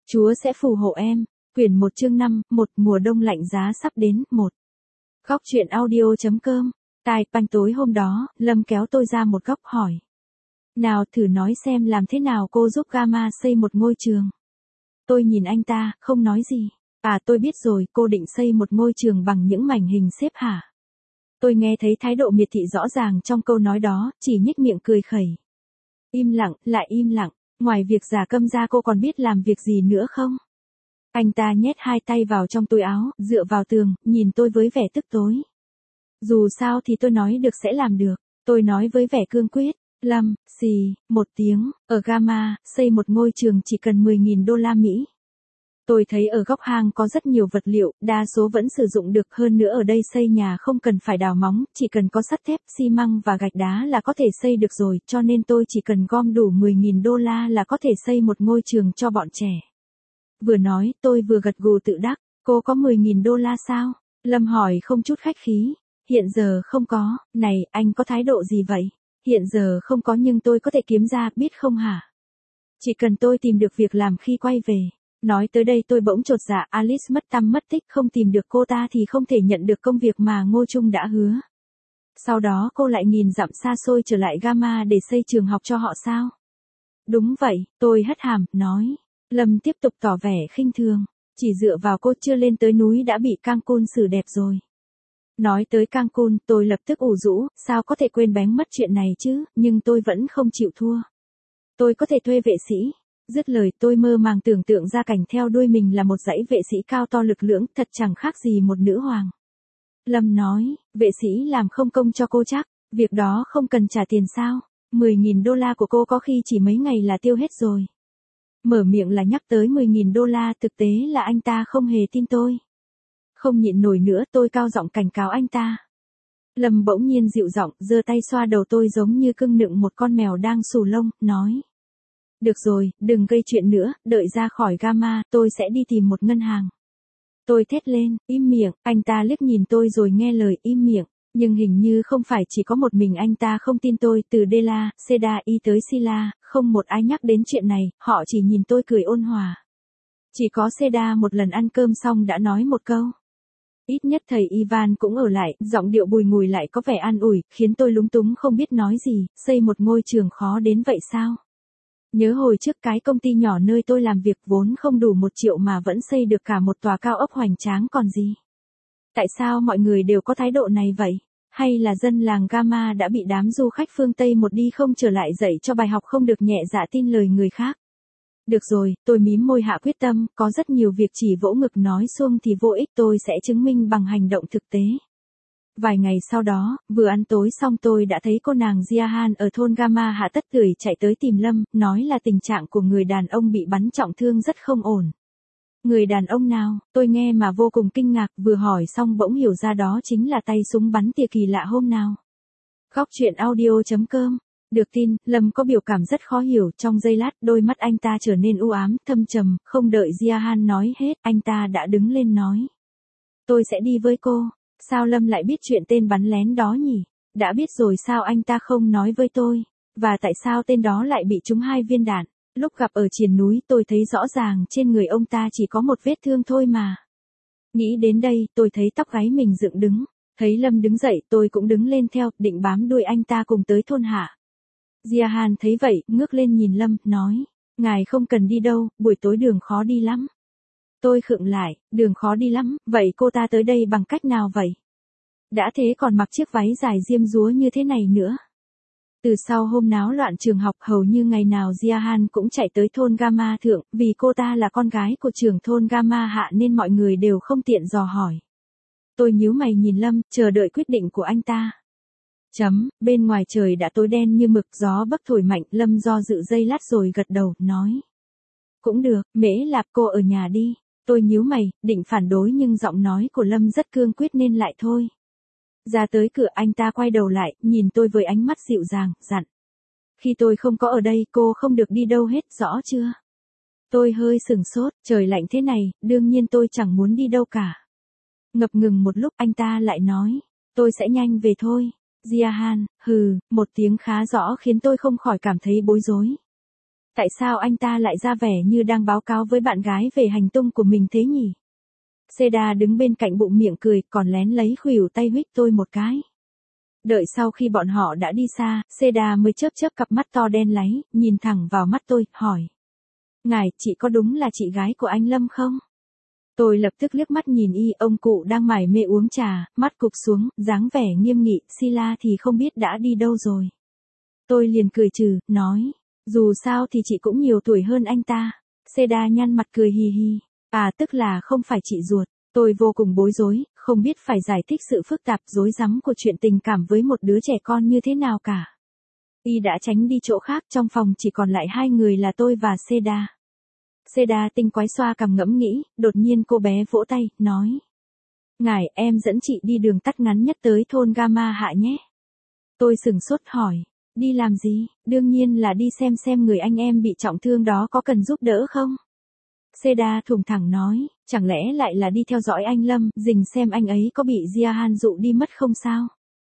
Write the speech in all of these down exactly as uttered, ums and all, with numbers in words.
Chúa sẽ phù hộ em. Quyển một chương năm, một mùa đông lạnh giá sắp đến, một. Góc truyện audio chấm com. Tai Panh tối hôm đó, Lâm kéo tôi ra một góc hỏi. Nào thử nói xem làm thế nào cô giúp Gamma xây một ngôi trường. Tôi nhìn anh ta, không nói gì. À tôi biết rồi, cô định xây một ngôi trường bằng những mảnh hình xếp hả? Tôi nghe thấy thái độ miệt thị rõ ràng trong câu nói đó, chỉ nhếch miệng cười khẩy. Im lặng, lại im lặng, ngoài việc giả câm ra cô còn biết làm việc gì nữa không? Anh ta nhét hai tay vào trong túi áo, dựa vào tường, nhìn tôi với vẻ tức tối. Dù sao thì tôi nói được sẽ làm được, tôi nói với vẻ cương quyết. Lâm, xì, một tiếng, ở Gamma, xây một ngôi trường chỉ cần mười nghìn đô la Mỹ. Tôi thấy ở góc hang có rất nhiều vật liệu, đa số vẫn sử dụng được, hơn nữa ở đây xây nhà không cần phải đào móng, chỉ cần có sắt thép, xi măng và gạch đá là có thể xây được rồi, cho nên tôi chỉ cần gom đủ mười nghìn đô la là có thể xây một ngôi trường cho bọn trẻ. Vừa nói, tôi vừa gật gù tự đắc, cô có mười nghìn đô la sao? Lâm hỏi không chút khách khí. Hiện giờ không có, này, anh có thái độ gì vậy? Hiện giờ không có nhưng tôi có thể kiếm ra, biết không hả? Chỉ cần tôi tìm được việc làm khi quay về. Nói tới đây tôi bỗng chột dạ, Alice mất tăm mất tích, không tìm được cô ta thì không thể nhận được công việc mà Ngô Trung đã hứa. Sau đó cô lại nghìn dặm xa xôi trở lại Gamma để xây trường học cho họ sao? Đúng vậy, tôi hất hàm, nói. Lâm tiếp tục tỏ vẻ khinh thường, chỉ dựa vào cô chưa lên tới núi đã bị Cancun xử đẹp rồi. Nói tới Cancun, tôi lập tức ủ rũ, sao có thể quên bén mất chuyện này chứ, nhưng tôi vẫn không chịu thua. Tôi có thể thuê vệ sĩ. Dứt lời tôi mơ màng tưởng tượng ra cảnh theo đuôi mình là một dãy vệ sĩ cao to lực lưỡng, thật chẳng khác gì một nữ hoàng. Lâm nói, vệ sĩ làm không công cho cô chắc, việc đó không cần trả tiền sao, mười nghìn đô la của cô có khi chỉ mấy ngày là tiêu hết rồi. Mở miệng là nhắc tới mười nghìn đô la, thực tế là anh ta không hề tin tôi. Không nhịn nổi nữa tôi cao giọng cảnh cáo anh ta. Lâm bỗng nhiên dịu giọng, giơ tay xoa đầu tôi giống như cưng nựng một con mèo đang xù lông, nói. Được rồi, đừng gây chuyện nữa, đợi ra khỏi Gamma, tôi sẽ đi tìm một ngân hàng. Tôi thét lên, im miệng, anh ta liếc nhìn tôi rồi nghe lời im miệng, nhưng hình như không phải chỉ có một mình anh ta không tin tôi, từ Della, Seda y tới Sila, không một ai nhắc đến chuyện này, họ chỉ nhìn tôi cười ôn hòa. Chỉ có Seda một lần ăn cơm xong đã nói một câu. Ít nhất thầy Ivan cũng ở lại, giọng điệu bùi ngùi lại có vẻ an ủi, khiến tôi lúng túng không biết nói gì, xây một ngôi trường khó đến vậy sao? Nhớ hồi trước cái công ty nhỏ nơi tôi làm việc vốn không đủ một triệu mà vẫn xây được cả một tòa cao ốc hoành tráng còn gì. Tại sao mọi người đều có thái độ này vậy? Hay là dân làng Gamma đã bị đám du khách phương Tây một đi không trở lại dạy cho bài học không được nhẹ dạ tin lời người khác? Được rồi, tôi mím môi hạ quyết tâm, có rất nhiều việc chỉ vỗ ngực nói suông thì vô ích, tôi sẽ chứng minh bằng hành động thực tế. Vài ngày sau đó, vừa ăn tối xong tôi đã thấy cô nàng Jiahan ở thôn Gamma hạ tất tưởi chạy tới tìm Lâm, nói là tình trạng của người đàn ông bị bắn trọng thương rất không ổn. Người đàn ông nào? Tôi nghe mà vô cùng kinh ngạc, vừa hỏi xong bỗng hiểu ra đó chính là tay súng bắn tỉa kỳ lạ hôm nào. Góc truyện audio chấm com. Được tin, Lâm có biểu cảm rất khó hiểu, trong giây lát đôi mắt anh ta trở nên u ám, thâm trầm, không đợi Jiahan nói hết, anh ta đã đứng lên nói. Tôi sẽ đi với cô. Sao Lâm lại biết chuyện tên bắn lén đó nhỉ? Đã biết rồi sao anh ta không nói với tôi? Và tại sao tên đó lại bị trúng hai viên đạn? Lúc gặp ở triền núi tôi thấy rõ ràng trên người ông ta chỉ có một vết thương thôi mà. Nghĩ đến đây, tôi thấy tóc gáy mình dựng đứng. Thấy Lâm đứng dậy, tôi cũng đứng lên theo, định bám đuôi anh ta cùng tới thôn hạ. Jiahan thấy vậy, ngước lên nhìn Lâm, nói. Ngài không cần đi đâu, buổi tối đường khó đi lắm. Tôi khựng lại, đường khó đi lắm, vậy cô ta tới đây bằng cách nào vậy? Đã thế còn mặc chiếc váy dài diêm dúa như thế này nữa. Từ sau hôm náo loạn trường học hầu như ngày nào Jiahan cũng chạy tới thôn Gamma thượng, vì cô ta là con gái của trưởng thôn Gamma hạ nên mọi người đều không tiện dò hỏi. Tôi nhíu mày nhìn Lâm, chờ đợi quyết định của anh ta. Chấm, bên ngoài trời đã tối đen như mực, gió bấc thổi mạnh, Lâm do dự giây lát rồi gật đầu, nói. Cũng được, Mễ Lạp cô ở nhà đi. Tôi nhíu mày, định phản đối nhưng giọng nói của Lâm rất cương quyết nên lại thôi. Ra tới cửa anh ta quay đầu lại, nhìn tôi với ánh mắt dịu dàng, dặn. Khi tôi không có ở đây cô không được đi đâu hết, rõ chưa? Tôi hơi sừng sốt, trời lạnh thế này, đương nhiên tôi chẳng muốn đi đâu cả. Ngập ngừng một lúc anh ta lại nói, tôi sẽ nhanh về thôi. Jiahan, hừ, một tiếng khá rõ khiến tôi không khỏi cảm thấy bối rối. Tại sao anh ta lại ra vẻ như đang báo cáo với bạn gái về hành tung của mình thế nhỉ? Seda đứng bên cạnh bụng miệng cười, còn lén lấy khuỷu tay huých tôi một cái. Đợi sau khi bọn họ đã đi xa, Seda mới chớp chớp cặp mắt to đen láy, nhìn thẳng vào mắt tôi, hỏi. Ngài, chị có đúng là chị gái của anh Lâm không? Tôi lập tức liếc mắt nhìn y, ông cụ đang mải mê uống trà, mắt cụp xuống, dáng vẻ nghiêm nghị, Sila thì không biết đã đi đâu rồi. Tôi liền cười trừ, nói, dù sao thì chị cũng nhiều tuổi hơn anh ta. Seda nhăn mặt cười hì hì, à tức là không phải chị ruột. Tôi vô cùng bối rối, không biết phải giải thích sự phức tạp rối rắm của chuyện tình cảm với một đứa trẻ con như thế nào cả. Y đã tránh đi chỗ khác, trong phòng chỉ còn lại hai người là tôi và Seda. Seda tinh quái xoa cằm ngẫm nghĩ, đột nhiên cô bé vỗ tay, nói. Ngài, em dẫn chị đi đường tắt ngắn nhất tới thôn Gama Hạ nhé. Tôi sừng sốt hỏi, đi làm gì? Đương nhiên là đi xem xem người anh em bị trọng thương đó có cần giúp đỡ không? Seda thùng thẳng nói, chẳng lẽ lại là đi theo dõi anh Lâm, rình xem anh ấy có bị Jiahan dụ đi mất không sao?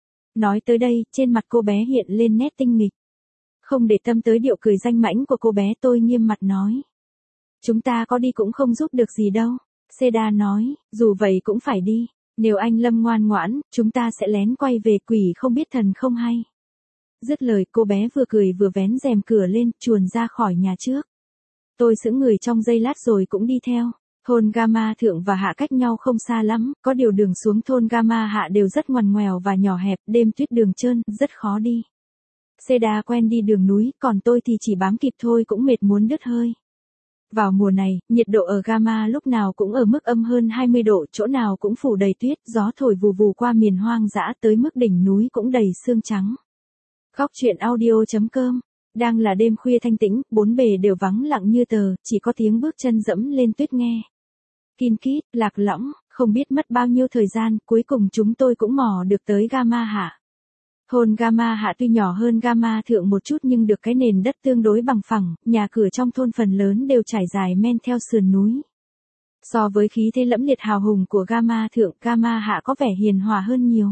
Nói tới đây, trên mặt cô bé hiện lên nét tinh nghịch. Không để tâm tới điệu cười danh mãnh của cô bé, tôi nghiêm mặt nói. Chúng ta có đi cũng không giúp được gì đâu. Seda nói, dù vậy cũng phải đi. Nếu anh Lâm ngoan ngoãn, chúng ta sẽ lén quay về, quỷ không biết thần không hay. Dứt lời, cô bé vừa cười vừa vén rèm cửa lên, chuồn ra khỏi nhà trước. Tôi sững người trong giây lát rồi cũng đi theo. Thôn Gama Thượng và Hạ cách nhau không xa lắm, có điều đường xuống thôn Gama Hạ đều rất ngoằn ngoèo và nhỏ hẹp, đêm tuyết đường trơn, rất khó đi. Seda quen đi đường núi, còn tôi thì chỉ bám kịp thôi cũng mệt muốn đứt hơi. Vào mùa này, nhiệt độ ở Gama lúc nào cũng ở mức âm hơn hai mươi độ, chỗ nào cũng phủ đầy tuyết, gió thổi vù vù qua miền hoang dã tới mức đỉnh núi cũng đầy sương trắng. Góc truyện audio chấm com. Đang là đêm khuya thanh tĩnh, bốn bề đều vắng lặng như tờ, chỉ có tiếng bước chân dẫm lên tuyết nghe. Kin kít, lạc lõng, không biết mất bao nhiêu thời gian, cuối cùng chúng tôi cũng mò được tới Gama Hạ. Thôn Gama Hạ tuy nhỏ hơn Gama Thượng một chút nhưng được cái nền đất tương đối bằng phẳng, nhà cửa trong thôn phần lớn đều trải dài men theo sườn núi. So với khí thế lẫm liệt hào hùng của Gama Thượng, Gama Hạ có vẻ hiền hòa hơn nhiều.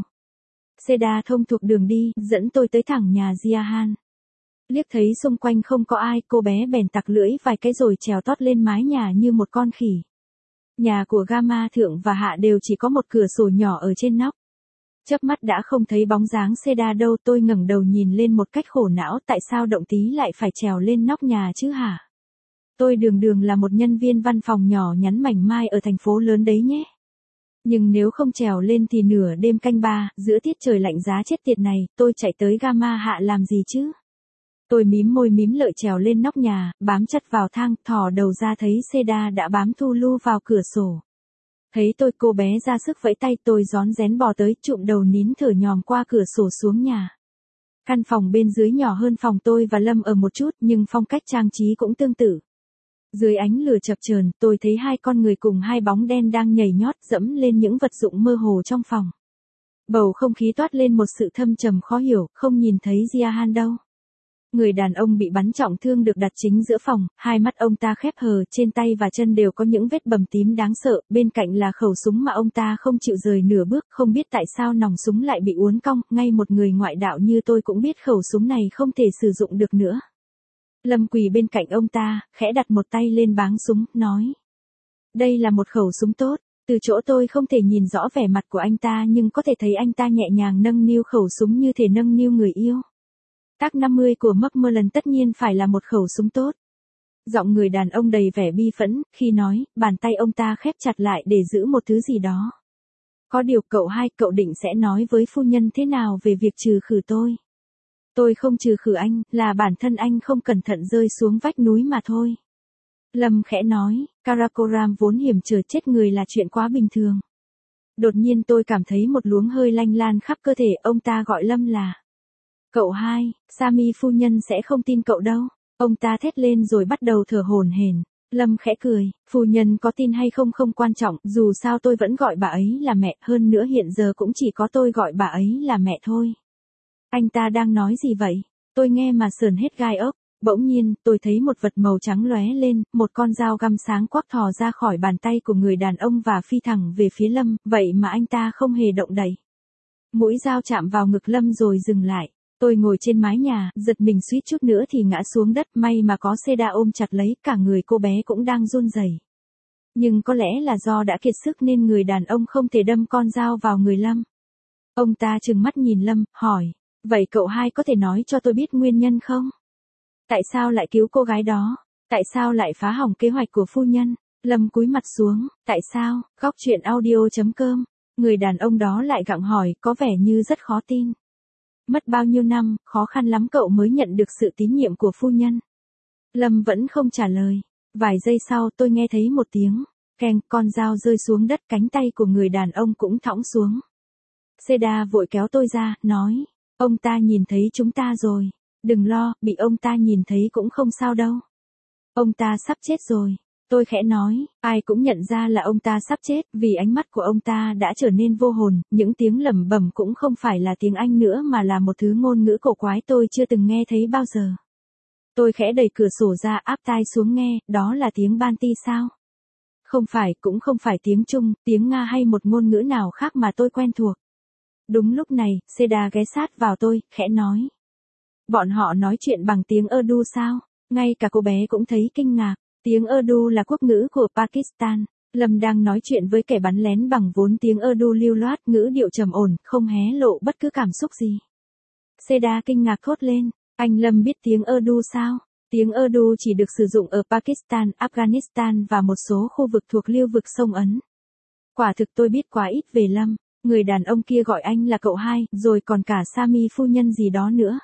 Seda thông thuộc đường đi, dẫn tôi tới thẳng nhà Jiahan. Liếc thấy xung quanh không có ai, cô bé bèn tặc lưỡi vài cái rồi trèo tót lên mái nhà như một con khỉ. Nhà của Gama Thượng và Hạ đều chỉ có một cửa sổ nhỏ ở trên nóc. Chớp mắt đã không thấy bóng dáng Seda đâu, tôi ngẩng đầu nhìn lên một cách khổ não, tại sao Động Tí lại phải trèo lên nóc nhà chứ hả? Tôi đường đường là một nhân viên văn phòng nhỏ nhắn mảnh mai ở thành phố lớn đấy nhé. Nhưng nếu không trèo lên thì nửa đêm canh ba, giữa tiết trời lạnh giá chết tiệt này, tôi chạy tới Gama Hạ làm gì chứ? Tôi mím môi mím lợi trèo lên nóc nhà, bám chặt vào thang, thò đầu ra thấy Seda đã bám thu lu vào cửa sổ. Thấy tôi, cô bé ra sức vẫy tay, tôi rón rén bò tới, chụm đầu nín thở nhòm qua cửa sổ xuống nhà. Căn phòng bên dưới nhỏ hơn phòng tôi và Lâm ở một chút, nhưng phong cách trang trí cũng tương tự. Dưới ánh lửa chập chờn, tôi thấy hai con người cùng hai bóng đen đang nhảy nhót dẫm lên những vật dụng mơ hồ trong phòng. Bầu không khí toát lên một sự thâm trầm khó hiểu, không nhìn thấy Jiahan đâu. Người đàn ông bị bắn trọng thương được đặt chính giữa phòng, hai mắt ông ta khép hờ, trên tay và chân đều có những vết bầm tím đáng sợ, bên cạnh là khẩu súng mà ông ta không chịu rời nửa bước, không biết tại sao nòng súng lại bị uốn cong, ngay một người ngoại đạo như tôi cũng biết khẩu súng này không thể sử dụng được nữa. Lâm quỳ bên cạnh ông ta, khẽ đặt một tay lên báng súng, nói. Đây là một khẩu súng tốt, từ chỗ tôi không thể nhìn rõ vẻ mặt của anh ta nhưng có thể thấy anh ta nhẹ nhàng nâng niu khẩu súng như thể nâng niu người yêu. Tác năm mươi của Macmillan tất nhiên phải là một khẩu súng tốt. Giọng người đàn ông đầy vẻ bi phẫn, khi nói, bàn tay ông ta khép chặt lại để giữ một thứ gì đó. Có điều cậu hai, cậu định sẽ nói với phu nhân thế nào về việc trừ khử tôi? Tôi không trừ khử anh, là bản thân anh không cẩn thận rơi xuống vách núi mà thôi. Lâm khẽ nói, Karakoram vốn hiểm trở chết người là chuyện quá bình thường. Đột nhiên tôi cảm thấy một luống hơi lanh lan khắp cơ thể, ông ta gọi Lâm là. Cậu hai, Sami phu nhân sẽ không tin cậu đâu. Ông ta thét lên rồi bắt đầu thở hổn hển. Lâm khẽ cười, phu nhân có tin hay không không quan trọng, dù sao tôi vẫn gọi bà ấy là mẹ, hơn nữa hiện giờ cũng chỉ có tôi gọi bà ấy là mẹ thôi. Anh ta đang nói gì vậy? Tôi nghe mà sờn hết gai ốc. Bỗng nhiên, tôi thấy một vật màu trắng lóe lên, một con dao găm sáng quắc thò ra khỏi bàn tay của người đàn ông và phi thẳng về phía Lâm, vậy mà anh ta không hề động đậy. Mũi dao chạm vào ngực Lâm rồi dừng lại. Tôi ngồi trên mái nhà, giật mình suýt chút nữa thì ngã xuống đất, may mà có Seda ôm chặt lấy, cả người cô bé cũng đang run rẩy. Nhưng có lẽ là do đã kiệt sức nên người đàn ông không thể đâm con dao vào người Lâm. Ông ta trừng mắt nhìn Lâm, hỏi, vậy cậu hai có thể nói cho tôi biết nguyên nhân không? Tại sao lại cứu cô gái đó? Tại sao lại phá hỏng kế hoạch của phu nhân? Lâm cúi mặt xuống, tại sao? Góc truyện audio chấm com. Người đàn ông đó lại gặng hỏi, có vẻ như rất khó tin. Mất bao nhiêu năm, khó khăn lắm cậu mới nhận được sự tín nhiệm của phu nhân. Lâm vẫn không trả lời. Vài giây sau tôi nghe thấy một tiếng, keng, con dao rơi xuống đất, cánh tay của người đàn ông cũng thõng xuống. Seda vội kéo tôi ra, nói, ông ta nhìn thấy chúng ta rồi. Đừng lo, bị ông ta nhìn thấy cũng không sao đâu. Ông ta sắp chết rồi. Tôi khẽ nói, ai cũng nhận ra là ông ta sắp chết, vì ánh mắt của ông ta đã trở nên vô hồn, những tiếng lẩm bẩm cũng không phải là tiếng Anh nữa mà là một thứ ngôn ngữ cổ quái tôi chưa từng nghe thấy bao giờ. Tôi khẽ đẩy cửa sổ ra, áp tai xuống nghe, đó là tiếng Banti sao? Không phải, cũng không phải tiếng Trung, tiếng Nga hay một ngôn ngữ nào khác mà tôi quen thuộc. Đúng lúc này, Seda ghé sát vào tôi, khẽ nói. Bọn họ nói chuyện bằng tiếng Urdu sao? Ngay cả cô bé cũng thấy kinh ngạc. Tiếng Urdu là quốc ngữ của Pakistan. Lâm đang nói chuyện với kẻ bắn lén bằng vốn tiếng Urdu lưu loát, ngữ điệu trầm ổn, không hé lộ bất cứ cảm xúc gì. Seda kinh ngạc thốt lên, anh Lâm biết tiếng Urdu sao? Tiếng Urdu chỉ được sử dụng ở Pakistan, Afghanistan và một số khu vực thuộc lưu vực sông Ấn. Quả thực tôi biết quá ít về Lâm, người đàn ông kia gọi anh là cậu hai, rồi còn cả Sami phu nhân gì đó nữa.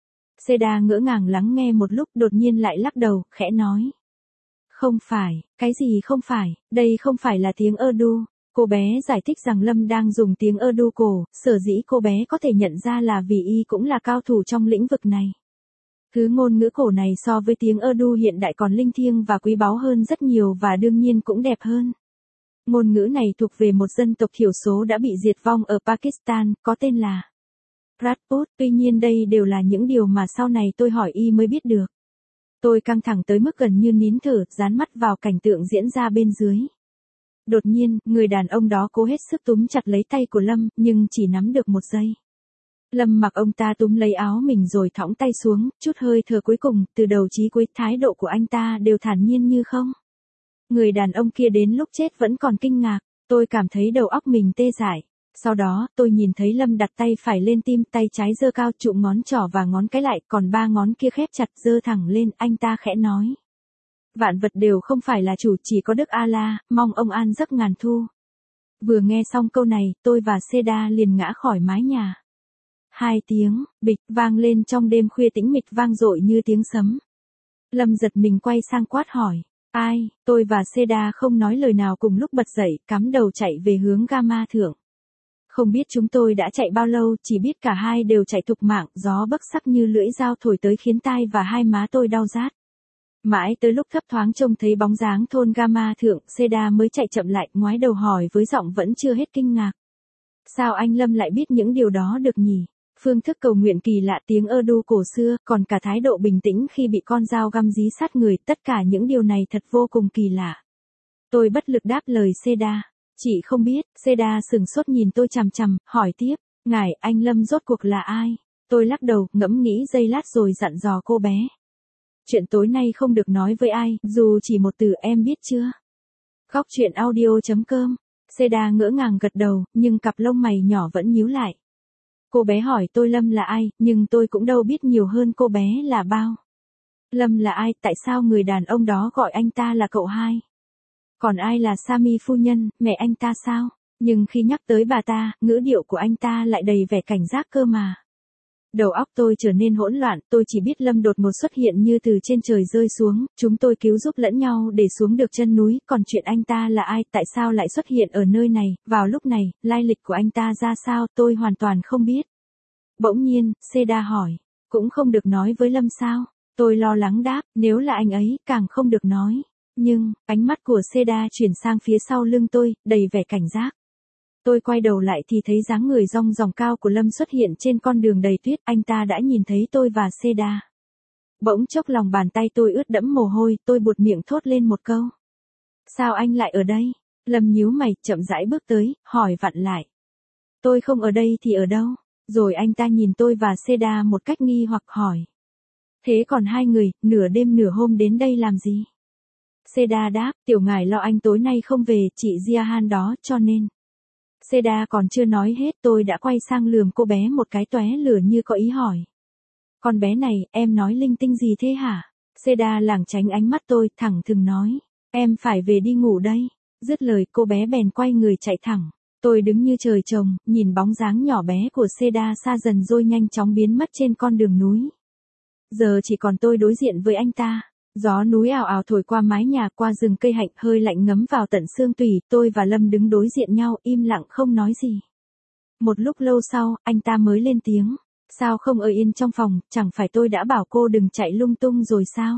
Seda ngỡ ngàng lắng nghe một lúc, đột nhiên lại lắc đầu, khẽ nói. Không phải, cái gì không phải, đây không phải là tiếng Urdu. Cô bé giải thích rằng Lâm đang dùng tiếng Urdu cổ, sở dĩ cô bé có thể nhận ra là vì y cũng là cao thủ trong lĩnh vực này. Thứ ngôn ngữ cổ này so với tiếng Urdu hiện đại còn linh thiêng và quý báu hơn rất nhiều và đương nhiên cũng đẹp hơn. Ngôn ngữ này thuộc về một dân tộc thiểu số đã bị diệt vong ở Pakistan, có tên là Rajput. Tuy nhiên đây đều là những điều mà sau này tôi hỏi y mới biết được. Tôi căng thẳng tới mức gần như nín thở, dán mắt vào cảnh tượng diễn ra bên dưới. Đột nhiên, người đàn ông đó cố hết sức túm chặt lấy tay của Lâm, nhưng chỉ nắm được một giây. Lâm mặc ông ta túm lấy áo mình rồi thõng tay xuống, chút hơi thở cuối cùng, từ đầu chí cuối thái độ của anh ta đều thản nhiên như không. Người đàn ông kia đến lúc chết vẫn còn kinh ngạc, tôi cảm thấy đầu óc mình tê dại. Sau đó, tôi nhìn thấy Lâm đặt tay phải lên tim, tay trái giơ cao, chụm ngón trỏ và ngón cái lại, còn ba ngón kia khép chặt, giơ thẳng lên, anh ta khẽ nói. Vạn vật đều không phải là chủ, chỉ có Đức A-la, mong ông an giấc ngàn thu. Vừa nghe xong câu này, tôi và Seda liền ngã khỏi mái nhà. Hai tiếng, bịch, vang lên trong đêm khuya tĩnh mịch, vang dội như tiếng sấm. Lâm giật mình quay sang quát hỏi. Ai? Tôi và Seda không nói lời nào cùng lúc bật dậy, cắm đầu chạy về hướng Gama thượng. Không biết chúng tôi đã chạy bao lâu, chỉ biết cả hai đều chạy thục mạng, gió bấc sắc như lưỡi dao thổi tới khiến tai và hai má tôi đau rát. Mãi tới lúc thấp thoáng trông thấy bóng dáng thôn Gama thượng, Seda mới chạy chậm lại, ngoái đầu hỏi với giọng vẫn chưa hết kinh ngạc. Sao anh Lâm lại biết những điều đó được nhỉ? Phương thức cầu nguyện kỳ lạ, tiếng Urdu cổ xưa, còn cả thái độ bình tĩnh khi bị con dao găm dí sát người, tất cả những điều này thật vô cùng kỳ lạ. Tôi bất lực đáp lời Seda. Chị không biết. Seda sừng sốt nhìn tôi chằm chằm, hỏi tiếp, ngài, anh Lâm rốt cuộc là ai? Tôi lắc đầu, ngẫm nghĩ giây lát rồi dặn dò cô bé. Chuyện tối nay không được nói với ai, dù chỉ một từ, em biết chưa? Góc truyện audio chấm com. Seda ngỡ ngàng gật đầu, nhưng cặp lông mày nhỏ vẫn nhíu lại. Cô bé hỏi tôi Lâm là ai, nhưng tôi cũng đâu biết nhiều hơn cô bé là bao. Lâm là ai, tại sao người đàn ông đó gọi anh ta là cậu hai? Còn ai là Sami phu nhân, mẹ anh ta sao? Nhưng khi nhắc tới bà ta, ngữ điệu của anh ta lại đầy vẻ cảnh giác cơ mà. Đầu óc tôi trở nên hỗn loạn, tôi chỉ biết Lâm đột ngột xuất hiện như từ trên trời rơi xuống, chúng tôi cứu giúp lẫn nhau để xuống được chân núi, còn chuyện anh ta là ai, tại sao lại xuất hiện ở nơi này, vào lúc này, lai lịch của anh ta ra sao, tôi hoàn toàn không biết. Bỗng nhiên, Seda hỏi, cũng không được nói với Lâm sao? Tôi lo lắng đáp, nếu là anh ấy, càng không được nói. Nhưng, ánh mắt của Seda chuyển sang phía sau lưng tôi, đầy vẻ cảnh giác. Tôi quay đầu lại thì thấy dáng người rong ròng cao của Lâm xuất hiện trên con đường đầy tuyết, anh ta đã nhìn thấy tôi và Seda. Bỗng chốc lòng bàn tay tôi ướt đẫm mồ hôi, tôi buột miệng thốt lên một câu. Sao anh lại ở đây? Lâm nhíu mày, chậm rãi bước tới, hỏi vặn lại. Tôi không ở đây thì ở đâu? Rồi anh ta nhìn tôi và Seda một cách nghi hoặc hỏi. Thế còn hai người, nửa đêm nửa hôm đến đây làm gì? Seda đáp, tiểu ngải lo anh tối nay không về, chị Jiahan đó, cho nên. Seda còn chưa nói hết tôi đã quay sang lườm cô bé một cái tóe lửa như có ý hỏi. Con bé này, em nói linh tinh gì thế hả? Seda lảng tránh ánh mắt tôi, thẳng thừng nói. Em phải về đi ngủ đây. Dứt lời cô bé bèn quay người chạy thẳng. Tôi đứng như trời trồng, nhìn bóng dáng nhỏ bé của Seda xa dần rồi nhanh chóng biến mất trên con đường núi. Giờ chỉ còn tôi đối diện với anh ta. Gió núi ào ào thổi qua mái nhà, qua rừng cây hạnh, hơi lạnh ngấm vào tận xương tủy. Tôi và Lâm đứng đối diện nhau, im lặng không nói gì. Một lúc lâu sau, anh ta mới lên tiếng. Sao không ở yên trong phòng, chẳng phải tôi đã bảo cô đừng chạy lung tung rồi sao?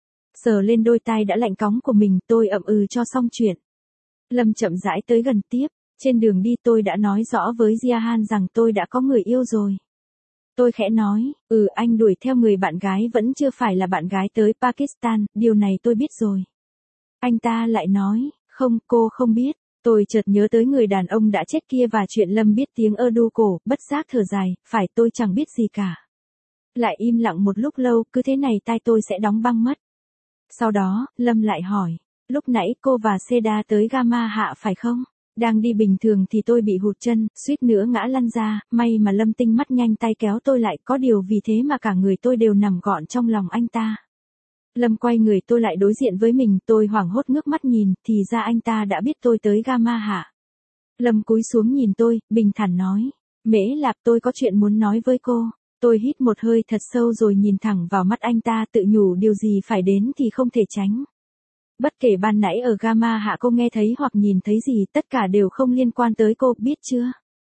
Sờ lên đôi tai đã lạnh cóng của mình, tôi ậm ừ cho xong chuyện. Lâm chậm rãi tới gần tiếp. Trên đường đi tôi đã nói rõ với Jiahan rằng tôi đã có người yêu rồi. Tôi khẽ nói, ừ anh đuổi theo người bạn gái vẫn chưa phải là bạn gái tới Pakistan, điều này tôi biết rồi. Anh ta lại nói, không, cô không biết. Tôi chợt nhớ tới người đàn ông đã chết kia và chuyện Lâm biết tiếng Urdu cổ, bất giác thở dài, phải tôi chẳng biết gì cả. Lại im lặng một lúc lâu, cứ thế này tai tôi sẽ đóng băng mất. Sau đó, Lâm lại hỏi, lúc nãy cô và Seda tới Gama Hạ phải không? Đang đi bình thường thì tôi bị hụt chân, suýt nữa ngã lăn ra, may mà Lâm tinh mắt nhanh tay kéo tôi lại, có điều vì thế mà cả người tôi đều nằm gọn trong lòng anh ta. Lâm quay người tôi lại đối diện với mình, tôi hoảng hốt ngước mắt nhìn, thì ra anh ta đã biết tôi tới Gama Hạ. Lâm cúi xuống nhìn tôi, bình thản nói, Mễ Lạp tôi có chuyện muốn nói với cô. Tôi hít một hơi thật sâu rồi nhìn thẳng vào mắt anh ta, tự nhủ điều gì phải đến thì không thể tránh. Bất kể ban nãy ở Gama Hạ cô nghe thấy hoặc nhìn thấy gì, tất cả đều không liên quan tới cô, biết chưa?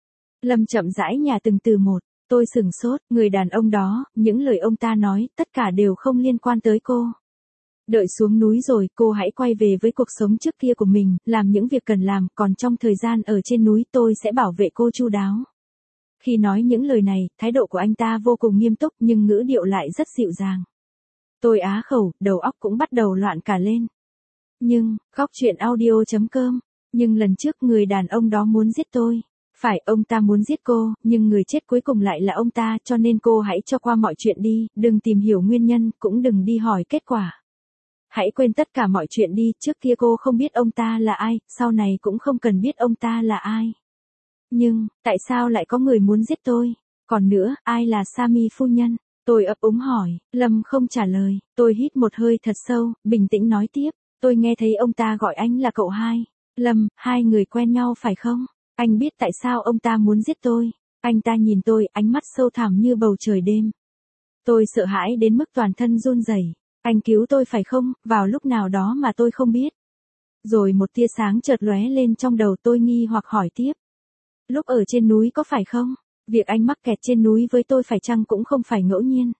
Lâm chậm rãi nhả từng từ một, tôi sửng sốt, người đàn ông đó, những lời ông ta nói, tất cả đều không liên quan tới cô. Đợi xuống núi rồi, cô hãy quay về với cuộc sống trước kia của mình, làm những việc cần làm, còn trong thời gian ở trên núi tôi sẽ bảo vệ cô chu đáo. Khi nói những lời này, thái độ của anh ta vô cùng nghiêm túc nhưng ngữ điệu lại rất dịu dàng. Tôi á khẩu, đầu óc cũng bắt đầu loạn cả lên. Nhưng, góc truyện audio chấm com, nhưng lần trước người đàn ông đó muốn giết tôi. Phải, ông ta muốn giết cô, nhưng người chết cuối cùng lại là ông ta, cho nên cô hãy cho qua mọi chuyện đi, đừng tìm hiểu nguyên nhân, cũng đừng đi hỏi kết quả. Hãy quên tất cả mọi chuyện đi, trước kia cô không biết ông ta là ai, sau này cũng không cần biết ông ta là ai. Nhưng, tại sao lại có người muốn giết tôi? Còn nữa, ai là Sami phu nhân? Tôi ấp úng hỏi, Lâm không trả lời, tôi hít một hơi thật sâu, bình tĩnh nói tiếp. Tôi nghe thấy ông ta gọi anh là cậu hai. Lâm, hai người quen nhau phải không? Anh biết tại sao ông ta muốn giết tôi. Anh ta nhìn tôi, ánh mắt sâu thẳm như bầu trời đêm. Tôi sợ hãi đến mức toàn thân run rẩy. Anh cứu tôi phải không, vào lúc nào đó mà tôi không biết. Rồi một tia sáng chợt lóe lên trong đầu tôi nghi hoặc hỏi tiếp. Lúc ở trên núi có phải không? Việc anh mắc kẹt trên núi với tôi phải chăng cũng không phải ngẫu nhiên.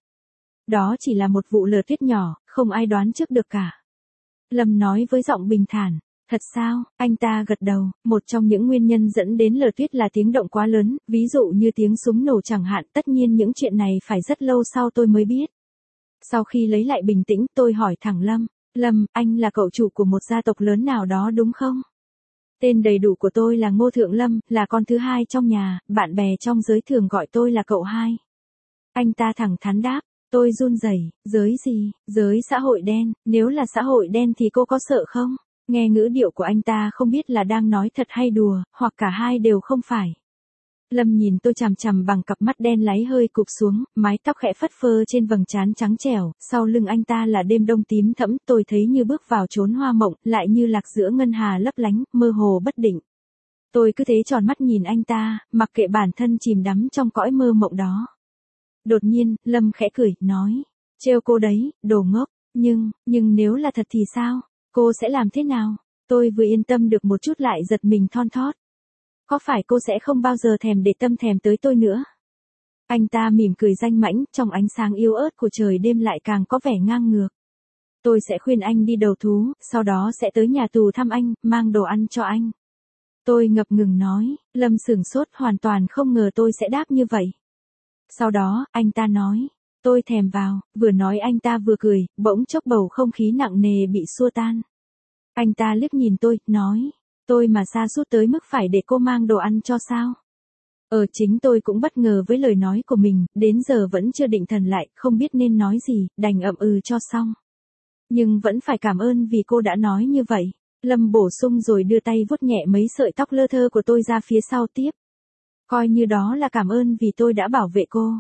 Đó chỉ là một vụ lở tuyết nhỏ, không ai đoán trước được cả. Lâm nói với giọng bình thản, thật sao? Anh ta gật đầu, một trong những nguyên nhân dẫn đến lở tuyết là tiếng động quá lớn, ví dụ như tiếng súng nổ chẳng hạn, tất nhiên những chuyện này phải rất lâu sau tôi mới biết. Sau khi lấy lại bình tĩnh, tôi hỏi thẳng Lâm, Lâm, anh là cậu chủ của một gia tộc lớn nào đó đúng không? Tên đầy đủ của tôi là Ngô Thượng Lâm, là con thứ hai trong nhà, bạn bè trong giới thường gọi tôi là cậu hai. Anh ta thẳng thắn đáp. Tôi run rẩy, giới gì, giới xã hội đen, nếu là xã hội đen thì cô có sợ không? Nghe ngữ điệu của anh ta không biết là đang nói thật hay đùa, hoặc cả hai đều không phải. Lâm nhìn tôi chằm chằm bằng cặp mắt đen láy hơi cụp xuống, mái tóc khẽ phất phơ trên vầng trán trắng trẻo, sau lưng anh ta là đêm đông tím thẫm, tôi thấy như bước vào chốn hoa mộng, lại như lạc giữa ngân hà lấp lánh, mơ hồ bất định. Tôi cứ thế tròn mắt nhìn anh ta, mặc kệ bản thân chìm đắm trong cõi mơ mộng đó. Đột nhiên, Lâm khẽ cười, nói, trêu cô đấy, đồ ngốc, nhưng, nhưng nếu là thật thì sao? Cô sẽ làm thế nào? Tôi vừa yên tâm được một chút lại giật mình thon thót. Có phải cô sẽ không bao giờ thèm để tâm thèm tới tôi nữa? Anh ta mỉm cười danh mãnh, trong ánh sáng yếu ớt của trời đêm lại càng có vẻ ngang ngược. Tôi sẽ khuyên anh đi đầu thú, sau đó sẽ tới nhà tù thăm anh, mang đồ ăn cho anh. Tôi ngập ngừng nói, Lâm sửng sốt hoàn toàn không ngờ tôi sẽ đáp như vậy. Sau đó, anh ta nói, tôi thèm vào, vừa nói anh ta vừa cười, bỗng chốc bầu không khí nặng nề bị xua tan. Anh ta liếc nhìn tôi, nói, tôi mà sa sút tới mức phải để cô mang đồ ăn cho sao? Ờ chính tôi cũng bất ngờ với lời nói của mình, đến giờ vẫn chưa định thần lại, không biết nên nói gì, đành ậm ừ cho xong. Nhưng vẫn phải cảm ơn vì cô đã nói như vậy. Lâm bổ sung rồi đưa tay vuốt nhẹ mấy sợi tóc lơ thơ của tôi ra phía sau tiếp. Coi như đó là cảm ơn vì tôi đã bảo vệ cô.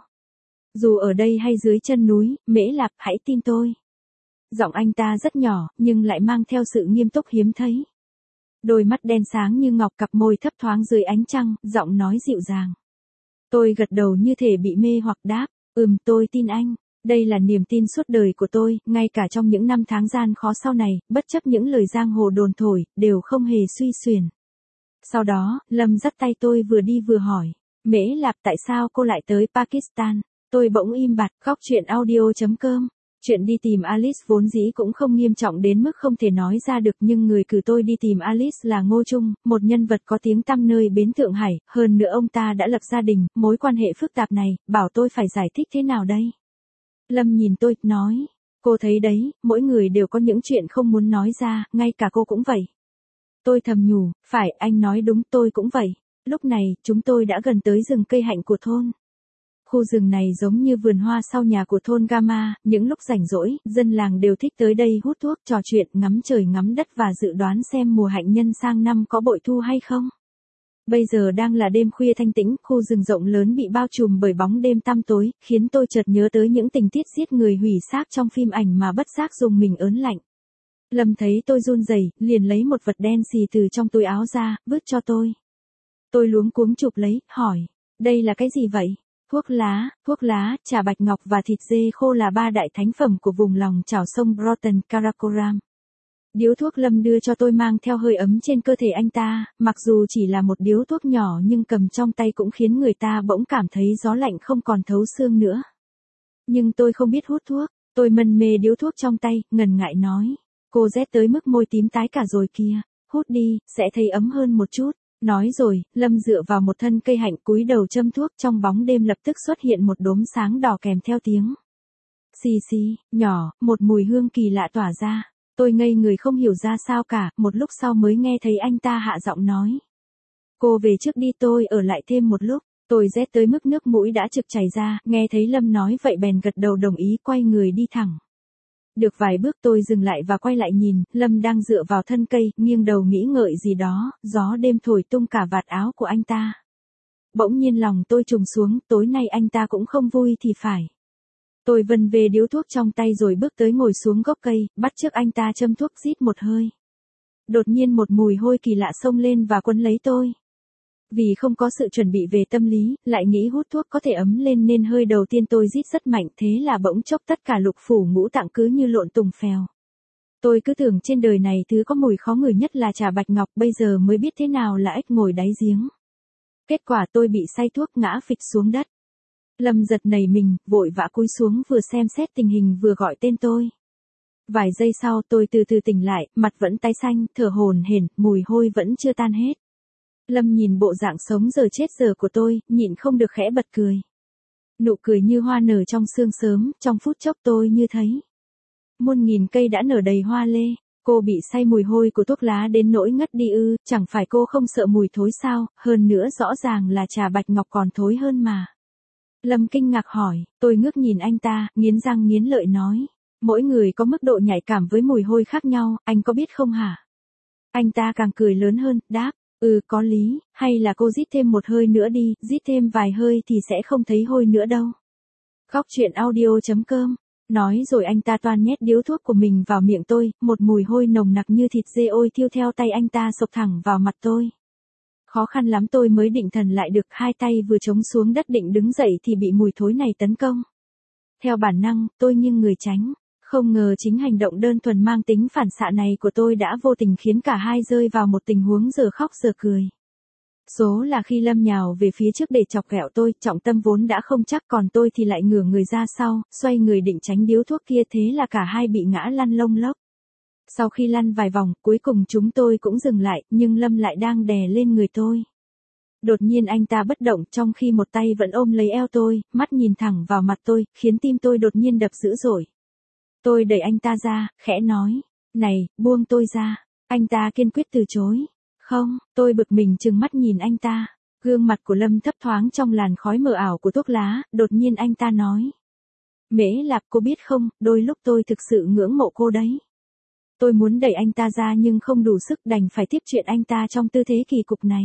Dù ở đây hay dưới chân núi, Mễ Lạp hãy tin tôi. Giọng anh ta rất nhỏ, nhưng lại mang theo sự nghiêm túc hiếm thấy. Đôi mắt đen sáng như ngọc, cặp môi thấp thoáng dưới ánh trăng, giọng nói dịu dàng. Tôi gật đầu như thể bị mê hoặc đáp, ừm tôi tin anh. Đây là niềm tin suốt đời của tôi, ngay cả trong những năm tháng gian khó sau này, bất chấp những lời giang hồ đồn thổi, đều không hề suy xuyển. Sau đó, Lâm dắt tay tôi vừa đi vừa hỏi, Mễ Lạp tại sao cô lại tới Pakistan? Tôi bỗng im bặt, khóc chuyện audio chấm com. Chuyện đi tìm Alice vốn dĩ cũng không nghiêm trọng đến mức không thể nói ra được, nhưng người cử tôi đi tìm Alice là Ngô Trung, một nhân vật có tiếng tăm nơi bến Thượng Hải, hơn nữa ông ta đã lập gia đình, mối quan hệ phức tạp này, bảo tôi phải giải thích thế nào đây? Lâm nhìn tôi, nói, cô thấy đấy, mỗi người đều có những chuyện không muốn nói ra, ngay cả cô cũng vậy. Tôi thầm nhủ, phải, anh nói đúng, tôi cũng vậy. Lúc này, chúng tôi đã gần tới rừng cây hạnh của thôn. Khu rừng này giống như vườn hoa sau nhà của thôn Gama, những lúc rảnh rỗi, dân làng đều thích tới đây hút thuốc, trò chuyện, ngắm trời ngắm đất và dự đoán xem mùa hạnh nhân sang năm có bội thu hay không. Bây giờ đang là đêm khuya thanh tĩnh, khu rừng rộng lớn bị bao trùm bởi bóng đêm tăm tối, khiến tôi chợt nhớ tới những tình tiết giết người hủy xác trong phim ảnh mà bất giác dùng mình ớn lạnh. Lâm thấy tôi run rẩy, liền lấy một vật đen xì từ trong túi áo ra, vứt cho tôi. Tôi luống cuống chụp lấy, hỏi, đây là cái gì vậy? Thuốc lá, thuốc lá, trà bạch ngọc và thịt dê khô là ba đại thánh phẩm của vùng lòng chảo sông Broton Karakoram. Điếu thuốc Lâm đưa cho tôi mang theo hơi ấm trên cơ thể anh ta, mặc dù chỉ là một điếu thuốc nhỏ nhưng cầm trong tay cũng khiến người ta bỗng cảm thấy gió lạnh không còn thấu xương nữa. Nhưng tôi không biết hút thuốc, tôi mân mê điếu thuốc trong tay, ngần ngại nói, cô rét tới mức môi tím tái cả rồi kìa, hút đi, sẽ thấy ấm hơn một chút. Nói rồi, Lâm dựa vào một thân cây hạnh cúi đầu châm thuốc, trong bóng đêm lập tức xuất hiện một đốm sáng đỏ kèm theo tiếng xì xì, nhỏ, một mùi hương kỳ lạ tỏa ra. Tôi ngây người không hiểu ra sao cả, một lúc sau mới nghe thấy anh ta hạ giọng nói. Cô về trước đi, tôi ở lại thêm một lúc. Tôi rét tới mức nước mũi đã trực chảy ra, nghe thấy Lâm nói vậy bèn gật đầu đồng ý, quay người đi thẳng. Được vài bước tôi dừng lại và quay lại nhìn, Lâm đang dựa vào thân cây, nghiêng đầu nghĩ ngợi gì đó, gió đêm thổi tung cả vạt áo của anh ta. Bỗng nhiên lòng tôi trùng xuống, tối nay anh ta cũng không vui thì phải. Tôi vần về điếu thuốc trong tay rồi bước tới ngồi xuống gốc cây, bắt chước anh ta châm thuốc rít một hơi. Đột nhiên một mùi hôi kỳ lạ xông lên và quấn lấy tôi. Vì không có sự chuẩn bị về tâm lý, lại nghĩ hút thuốc có thể ấm lên nên hơi đầu tiên tôi rít rất mạnh, thế là bỗng chốc tất cả lục phủ ngũ tạng cứ như lộn tùng phèo. Tôi cứ tưởng trên đời này thứ có mùi khó ngửi nhất là trà bạch ngọc, bây giờ mới biết thế nào là ếch ngồi đáy giếng. Kết quả tôi bị say thuốc ngã phịch xuống đất. Lâm giật nảy mình, vội vã cúi xuống vừa xem xét tình hình vừa gọi tên tôi. Vài giây sau tôi từ từ tỉnh lại, mặt vẫn tái xanh, thở hổn hển, mùi hôi vẫn chưa tan hết. Lâm nhìn bộ dạng sống giờ chết giờ của tôi, nhịn không được khẽ bật cười. Nụ cười như hoa nở trong sương sớm, trong phút chốc tôi như thấy muôn nghìn cây đã nở đầy hoa lê. Cô bị say mùi hôi của thuốc lá đến nỗi ngất đi ư, chẳng phải cô không sợ mùi thối sao, hơn nữa rõ ràng là trà bạch ngọc còn thối hơn mà. Lâm kinh ngạc hỏi, tôi ngước nhìn anh ta, nghiến răng nghiến lợi nói, mỗi người có mức độ nhạy cảm với mùi hôi khác nhau, anh có biết không hả? Anh ta càng cười lớn hơn, đáp, ừ có lý, hay là cô rít thêm một hơi nữa đi, rít thêm vài hơi thì sẽ không thấy hôi nữa đâu. Khóc chuyện audio chấm com. Nói rồi anh ta toan nhét điếu thuốc của mình vào miệng tôi, một mùi hôi nồng nặc như thịt dê ôi thiêu theo tay anh ta xộc thẳng vào mặt tôi. Khó khăn lắm tôi mới định thần lại được, hai tay vừa chống xuống đất định đứng dậy thì bị mùi thối này tấn công. Theo bản năng, tôi nghiêng người tránh. Không ngờ chính hành động đơn thuần mang tính phản xạ này của tôi đã vô tình khiến cả hai rơi vào một tình huống giờ khóc giờ cười. Số là khi Lâm nhào về phía trước để chọc ghẹo tôi, trọng tâm vốn đã không chắc, còn tôi thì lại ngửa người ra sau, xoay người định tránh điếu thuốc kia, thế là cả hai bị ngã lăn lông lốc. Sau khi lăn vài vòng, cuối cùng chúng tôi cũng dừng lại, nhưng Lâm lại đang đè lên người tôi. Đột nhiên anh ta bất động, trong khi một tay vẫn ôm lấy eo tôi, mắt nhìn thẳng vào mặt tôi, khiến tim tôi đột nhiên đập dữ dội. Tôi đẩy anh ta ra, khẽ nói, này, buông tôi ra. Anh ta kiên quyết từ chối. Không, tôi bực mình trừng mắt nhìn anh ta. Gương mặt của Lâm thấp thoáng trong làn khói mờ ảo của thuốc lá, đột nhiên anh ta nói. Mễ Lạp, cô biết không, đôi lúc tôi thực sự ngưỡng mộ cô đấy. Tôi muốn đẩy anh ta ra nhưng không đủ sức, đành phải tiếp chuyện anh ta trong tư thế kỳ cục này.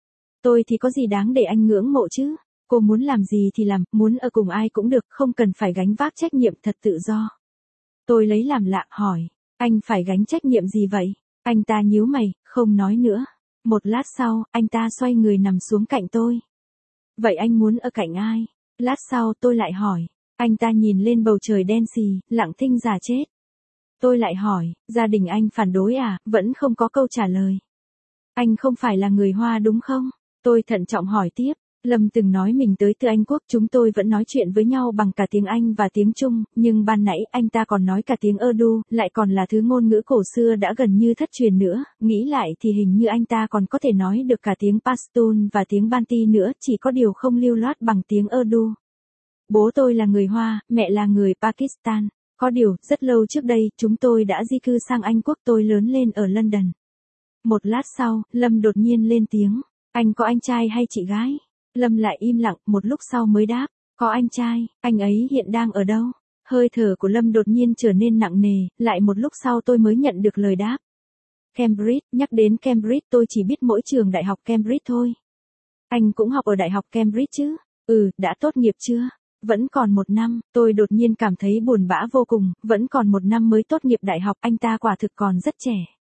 Tôi thì có gì đáng để anh ngưỡng mộ chứ? Cô muốn làm gì thì làm, muốn ở cùng ai cũng được, không cần phải gánh vác trách nhiệm, thật tự do. Tôi lấy làm lạ, hỏi, anh phải gánh trách nhiệm gì vậy? Anh ta nhíu mày, không nói nữa. Một lát sau, anh ta xoay người nằm xuống cạnh tôi. Vậy anh muốn ở cạnh ai? Lát sau tôi lại hỏi. Anh ta nhìn lên bầu trời đen xì, lặng thinh giả chết. Tôi lại hỏi, gia đình anh phản đối à? Vẫn không có câu trả lời. Anh không phải là người Hoa đúng không? Tôi thận trọng hỏi tiếp. Lâm từng nói mình tới từ Anh Quốc, chúng tôi vẫn nói chuyện với nhau bằng cả tiếng Anh và tiếng Trung, nhưng ban nãy anh ta còn nói cả tiếng Urdu, lại còn là thứ ngôn ngữ cổ xưa đã gần như thất truyền nữa, nghĩ lại thì hình như anh ta còn có thể nói được cả tiếng Pashtun và tiếng Banti nữa, chỉ có điều không lưu loát bằng tiếng Urdu. Bố tôi là người Hoa, mẹ là người Pakistan, có điều, rất lâu trước đây, chúng tôi đã di cư sang Anh Quốc, tôi lớn lên ở London. Một lát sau, Lâm đột nhiên lên tiếng, anh có anh trai hay chị gái? Lâm lại im lặng, một lúc sau mới đáp, có anh trai, anh ấy hiện đang ở đâu? Hơi thở của Lâm đột nhiên trở nên nặng nề, lại một lúc sau tôi mới nhận được lời đáp. Cambridge, nhắc đến Cambridge tôi chỉ biết mỗi trường đại học Cambridge thôi. Anh cũng học ở đại học Cambridge chứ? Ừ, đã tốt nghiệp chưa? Vẫn còn một năm, tôi đột nhiên cảm thấy buồn bã vô cùng, vẫn còn một năm mới tốt nghiệp đại học, anh ta quả thực còn rất trẻ.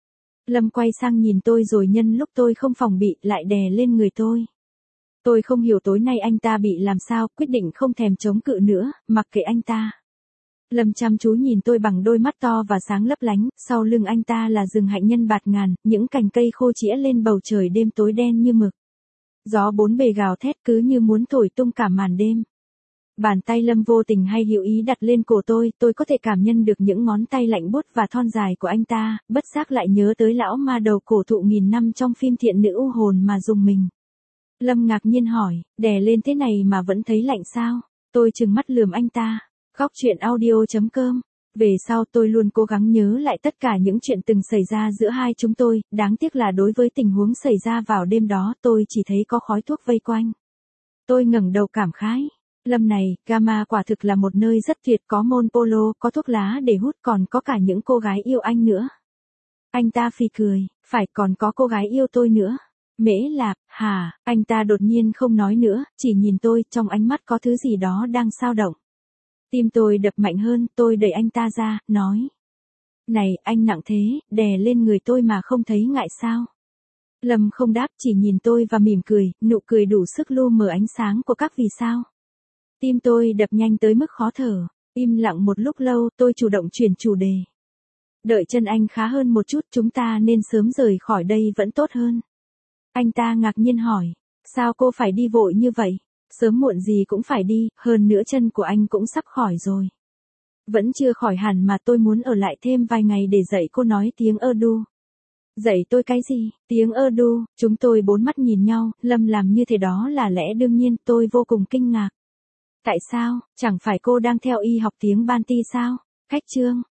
Lâm quay sang nhìn tôi rồi nhân lúc tôi không phòng bị lại đè lên người tôi. Tôi không hiểu tối nay anh ta bị làm sao, quyết định không thèm chống cự nữa, mặc kệ anh ta. Lâm chăm chú nhìn tôi bằng đôi mắt to và sáng lấp lánh, sau lưng anh ta là rừng hạnh nhân bạt ngàn, những cành cây khô chĩa lên bầu trời đêm tối đen như mực. Gió bốn bề gào thét cứ như muốn thổi tung cả màn đêm. Bàn tay Lâm vô tình hay hữu ý đặt lên cổ tôi, tôi có thể cảm nhận được những ngón tay lạnh buốt và thon dài của anh ta, bất giác lại nhớ tới lão ma đầu cổ thụ nghìn năm trong phim Thiện nữ u hồn mà dùng mình. Lâm ngạc nhiên hỏi, đè lên thế này mà vẫn thấy lạnh sao? Tôi trừng mắt lườm anh ta. Góc truyện audio chấm com. Về sau tôi luôn cố gắng nhớ lại tất cả những chuyện từng xảy ra giữa hai chúng tôi, đáng tiếc là đối với tình huống xảy ra vào đêm đó tôi chỉ thấy có khói thuốc vây quanh. Tôi ngẩng đầu cảm khái. Lâm này, Gamma quả thực là một nơi rất tuyệt, có môn polo, có thuốc lá để hút, còn có cả những cô gái yêu anh nữa. Anh ta phì cười, phải, còn có cô gái yêu tôi nữa. Mễ Lạp, hả? Anh ta đột nhiên không nói nữa, chỉ nhìn tôi, trong ánh mắt có thứ gì đó đang xao động. Tim tôi đập mạnh hơn, tôi đẩy anh ta ra, nói. Này, anh nặng thế, đè lên người tôi mà không thấy ngại sao? Lâm không đáp, chỉ nhìn tôi và mỉm cười, nụ cười đủ sức lu mờ ánh sáng của các vì sao. Tim tôi đập nhanh tới mức khó thở, im lặng một lúc lâu, tôi chủ động chuyển chủ đề. Đợi chân anh khá hơn một chút, chúng ta nên sớm rời khỏi đây vẫn tốt hơn. Anh ta ngạc nhiên hỏi, sao cô phải đi vội như vậy? Sớm muộn gì cũng phải đi, hơn nữa chân của anh cũng sắp khỏi rồi. Vẫn chưa khỏi hẳn mà tôi muốn ở lại thêm vài ngày để dạy cô nói tiếng Urdu. Dạy tôi cái gì? Tiếng Urdu, chúng tôi bốn mắt nhìn nhau, Lâm làm như thế đó là lẽ đương nhiên, tôi vô cùng kinh ngạc. Tại sao, chẳng phải cô đang theo y học tiếng Banti sao? Khách trương,